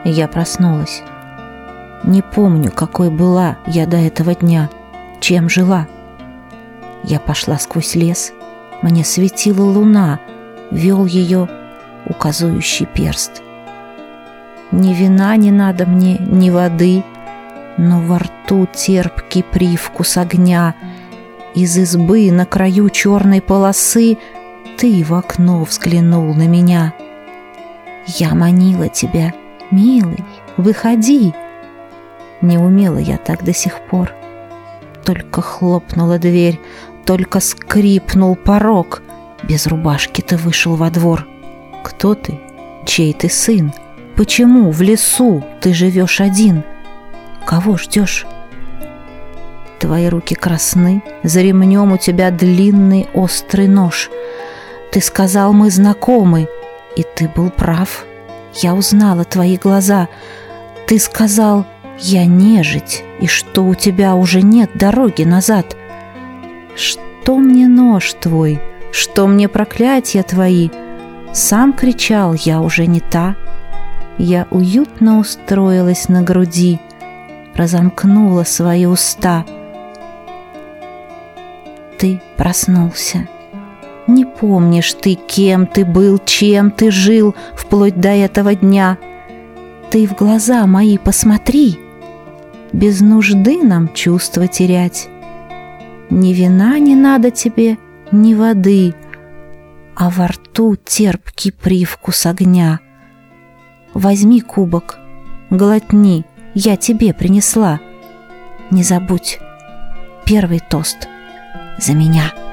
Я проснулась. Не помню, какой была я до этого дня, чем жила. Я пошла сквозь лес, мне светила луна, вел ее указующий перст. Ни вина не надо мне, ни воды, но во рту терпкий привкус огня. Из избы на краю черной полосы ты в окно взглянул на меня. Я манила тебя, милый, выходи. Не умела я так до сих пор. Только хлопнула дверь, только скрипнул порог. Без рубашки ты вышел во двор. Кто ты? Чей ты сын? Почему в лесу ты живешь один? Кого ждешь? Твои руки красны, за ремнем у тебя длинный острый нож. Ты сказал, мы знакомы, и ты был прав. Я узнала твои глаза. Ты сказал, я нежить, и что у тебя уже нет дороги назад. Что мне нож твой, что мне проклятия твои? Сам кричал, я уже не та. Я уютно устроилась на груди, разомкнула свои уста. Ты проснулся. Не помнишь ты, кем ты был, чем ты жил вплоть до этого дня. Ты в глаза мои посмотри. Без нужды нам чувства терять. Ни вина не надо тебе, ни воды, а во рту терпкий привкус огня. Возьми кубок, глотни, я тебе принесла. Не забудь, первый тост за меня.